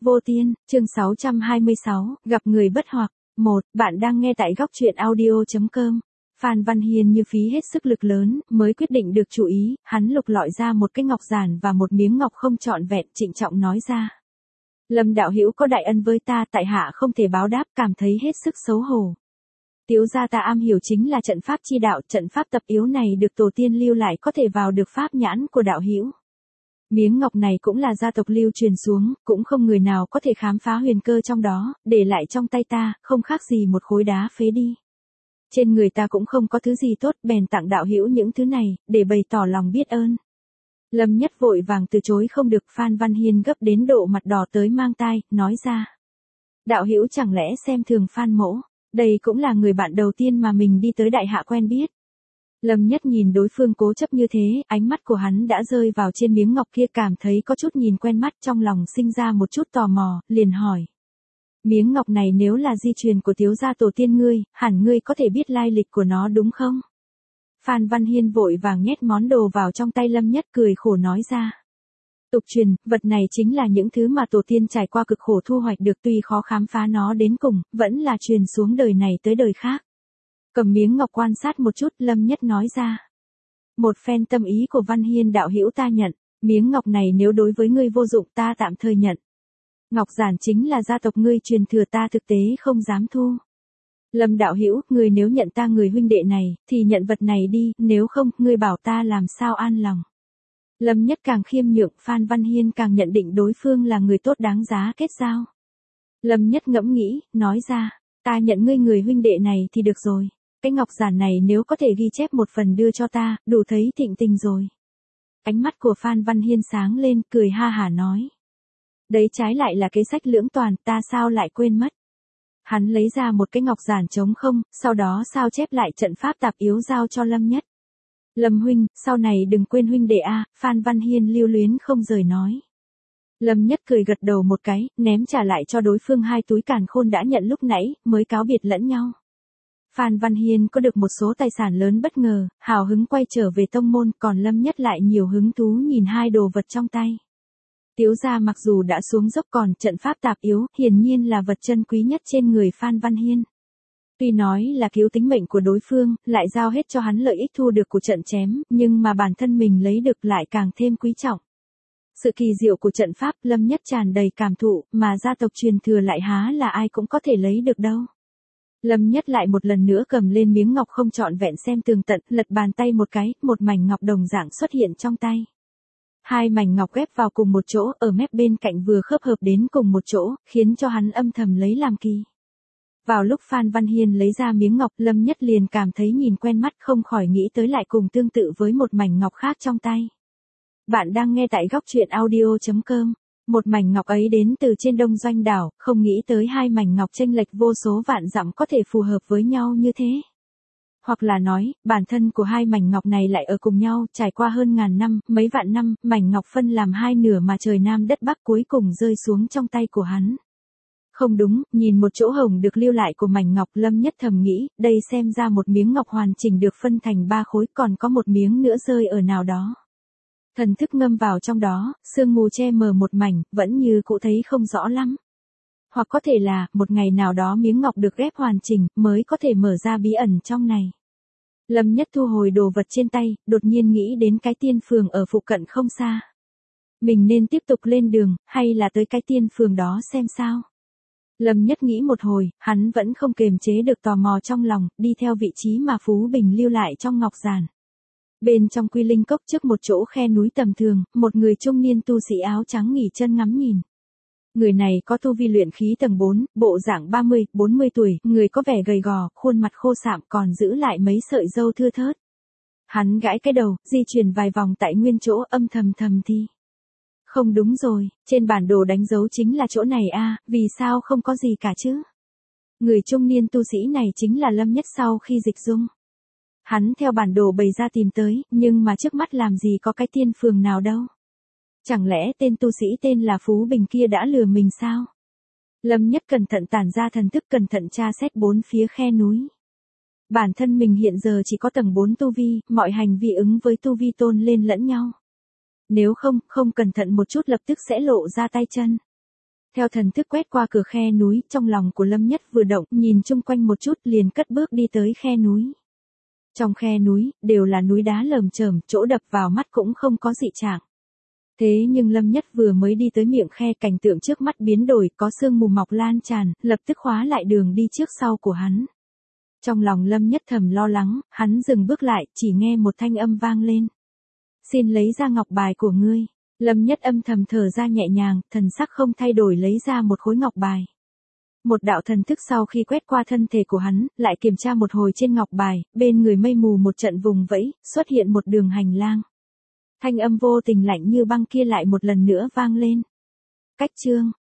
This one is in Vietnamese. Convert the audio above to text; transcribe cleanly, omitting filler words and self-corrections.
Vô Tiên, chương 626, gặp người bất hoặc. 1. Bạn đang nghe tại góc truyện audio.com. Phan Văn Hiên như phí hết sức lực lớn, mới quyết định được chú ý, hắn lục lọi ra một cái ngọc giản và một miếng ngọc không trọn vẹn, trịnh trọng nói ra. Lâm đạo hữu có đại ân với ta, tại hạ không thể báo đáp, cảm thấy hết sức xấu hổ. Tiếu gia ta am hiểu chính là trận pháp chi đạo, trận pháp tập yếu này được tổ tiên lưu lại có thể vào được pháp nhãn của đạo hữu. Miếng ngọc này cũng là gia tộc lưu truyền xuống, cũng không người nào có thể khám phá huyền cơ trong đó, để lại trong tay ta, không khác gì một khối đá phế đi. Trên người ta cũng không có thứ gì tốt, bèn tặng đạo hữu những thứ này, để bày tỏ lòng biết ơn. Lâm Nhất vội vàng từ chối không được, Phan Văn Hiên gấp đến độ mặt đỏ tới mang tai, nói ra. Đạo hữu chẳng lẽ xem thường Phan mỗ, đây cũng là người bạn đầu tiên mà mình đi tới đại hạ quen biết. Lâm Nhất nhìn đối phương cố chấp như thế, ánh mắt của hắn đã rơi vào trên miếng ngọc kia, cảm thấy có chút nhìn quen mắt, trong lòng sinh ra một chút tò mò, liền hỏi. Miếng ngọc này nếu là di truyền của Tiếu gia tổ tiên ngươi, hẳn ngươi có thể biết lai lịch của nó đúng không? Phan Văn Hiên vội vàng nhét món đồ vào trong tay Lâm Nhất, cười khổ nói ra. Tục truyền, vật này chính là những thứ mà tổ tiên trải qua cực khổ thu hoạch được, tuy khó khám phá nó đến cùng, vẫn là truyền xuống đời này tới đời khác. Cầm miếng ngọc quan sát một chút, Lâm Nhất nói ra. Một phen tâm ý của Văn Hiên đạo hữu ta nhận, miếng ngọc này nếu đối với ngươi vô dụng ta tạm thời nhận. Ngọc giản chính là gia tộc ngươi truyền thừa, ta thực tế không dám thu. Lâm đạo hữu, ngươi nếu nhận ta người huynh đệ này, thì nhận vật này đi, nếu không, ngươi bảo ta làm sao an lòng. Lâm Nhất càng khiêm nhượng, Phan Văn Hiên càng nhận định đối phương là người tốt đáng giá kết giao. Lâm Nhất ngẫm nghĩ, nói ra, ta nhận ngươi người huynh đệ này thì được rồi. Cái ngọc giản này nếu có thể ghi chép một phần đưa cho ta, đủ thấy thịnh tình rồi. Ánh mắt của Phan Văn Hiên sáng lên, cười ha hả nói. Đấy trái lại là kế sách lưỡng toàn, ta sao lại quên mất. Hắn lấy ra một cái ngọc giản trống không, sau đó sao chép lại trận pháp tạp yếu giao cho Lâm Nhất. Lâm huynh, sau này đừng quên huynh đệ a, Phan Văn Hiên lưu luyến không rời nói. Lâm Nhất cười gật đầu một cái, ném trả lại cho đối phương 2 túi càn khôn đã nhận lúc nãy, mới cáo biệt lẫn nhau. Phan Văn Hiên có được một số tài sản lớn bất ngờ, hào hứng quay trở về tông môn, còn Lâm Nhất lại nhiều hứng thú nhìn 2 đồ vật trong tay. Tiếu gia mặc dù đã xuống dốc, còn trận pháp tạp yếu, hiển nhiên là vật chân quý nhất trên người Phan Văn Hiên. Tuy nói là cứu tính mệnh của đối phương, lại giao hết cho hắn lợi ích thu được của trận chém, nhưng mà bản thân mình lấy được lại càng thêm quý trọng. Sự kỳ diệu của trận pháp, Lâm Nhất tràn đầy cảm thụ, mà gia tộc truyền thừa lại há là ai cũng có thể lấy được đâu. Lâm Nhất lại một lần nữa cầm lên miếng ngọc không trọn vẹn xem tường tận, lật bàn tay một cái, một mảnh ngọc đồng dạng xuất hiện trong tay. 2 mảnh ngọc ghép vào cùng một chỗ, ở mép bên cạnh vừa khớp hợp đến cùng một chỗ, khiến cho hắn âm thầm lấy làm kỳ. Vào lúc Phan Văn Hiên lấy ra miếng ngọc, Lâm Nhất liền cảm thấy nhìn quen mắt, không khỏi nghĩ tới lại cùng tương tự với một mảnh ngọc khác trong tay. Bạn đang nghe tại góc truyện audio.com. Một mảnh ngọc ấy đến từ trên Đông Doanh đảo, không nghĩ tới 2 mảnh ngọc chênh lệch vô số vạn dặm có thể phù hợp với nhau như thế. Hoặc là nói, bản thân của 2 mảnh ngọc này lại ở cùng nhau, trải qua hơn ngàn năm, mấy vạn năm, mảnh ngọc phân làm 2 nửa mà trời Nam đất Bắc cuối cùng rơi xuống trong tay của hắn. Không đúng, nhìn một chỗ hồng được lưu lại của mảnh ngọc, Lâm Nhất thầm nghĩ, đây xem ra một miếng ngọc hoàn chỉnh được phân thành 3 khối, còn có một miếng nữa rơi ở nào đó. Thần thức ngâm vào trong đó, sương mù che mờ một mảnh, vẫn như cũ thấy không rõ lắm. Hoặc có thể là, một ngày nào đó miếng ngọc được ghép hoàn chỉnh, mới có thể mở ra bí ẩn trong này. Lâm Nhất thu hồi đồ vật trên tay, đột nhiên nghĩ đến cái tiên phường ở phụ cận không xa. Mình nên tiếp tục lên đường, hay là tới cái tiên phường đó xem sao? Lâm Nhất nghĩ một hồi, hắn vẫn không kềm chế được tò mò trong lòng, đi theo vị trí mà Phú Bình lưu lại trong ngọc giản. Bên trong Quy Linh Cốc, trước một chỗ khe núi tầm thường, một người trung niên tu sĩ áo trắng nghỉ chân ngắm nhìn. Người này có tu vi luyện khí tầng 4, bộ dạng 30-40 tuổi, người có vẻ gầy gò, khuôn mặt khô sạm, còn giữ lại mấy sợi râu thưa thớt. Hắn gãi cái đầu, di chuyển vài vòng tại nguyên chỗ, âm thầm thì. Không đúng rồi, trên bản đồ đánh dấu chính là chỗ này a, vì sao không có gì cả chứ? Người trung niên tu sĩ này chính là Lâm Nhất sau khi dịch dung. Hắn theo bản đồ bày ra tìm tới, nhưng mà trước mắt làm gì có cái tiên phường nào đâu. Chẳng lẽ tên tu sĩ tên là Phú Bình kia đã lừa mình sao? Lâm Nhất cẩn thận tản ra thần thức, cẩn thận tra xét 4 phía khe núi. Bản thân mình hiện giờ chỉ có tầng 4 tu vi, mọi hành vi ứng với tu vi tôn lên lẫn nhau. Nếu không cẩn thận một chút lập tức sẽ lộ ra tay chân. Theo thần thức quét qua cửa khe núi, trong lòng của Lâm Nhất vừa động, nhìn chung quanh một chút liền cất bước đi tới khe núi. Trong khe núi, đều là núi đá lởm chởm, chỗ đập vào mắt cũng không có dị trạng. Thế nhưng Lâm Nhất vừa mới đi tới miệng khe, cảnh tượng trước mắt biến đổi, có sương mù mọc lan tràn, lập tức khóa lại đường đi trước sau của hắn. Trong lòng Lâm Nhất thầm lo lắng, hắn dừng bước lại, chỉ nghe một thanh âm vang lên. Xin lấy ra ngọc bài của ngươi. Lâm Nhất âm thầm thở ra nhẹ nhàng, thần sắc không thay đổi lấy ra một khối ngọc bài. Một đạo thần thức sau khi quét qua thân thể của hắn, lại kiểm tra một hồi trên ngọc bài, bên người mây mù một trận vùng vẫy, xuất hiện một đường hành lang. Thanh âm vô tình lạnh như băng kia lại một lần nữa vang lên. Cách chương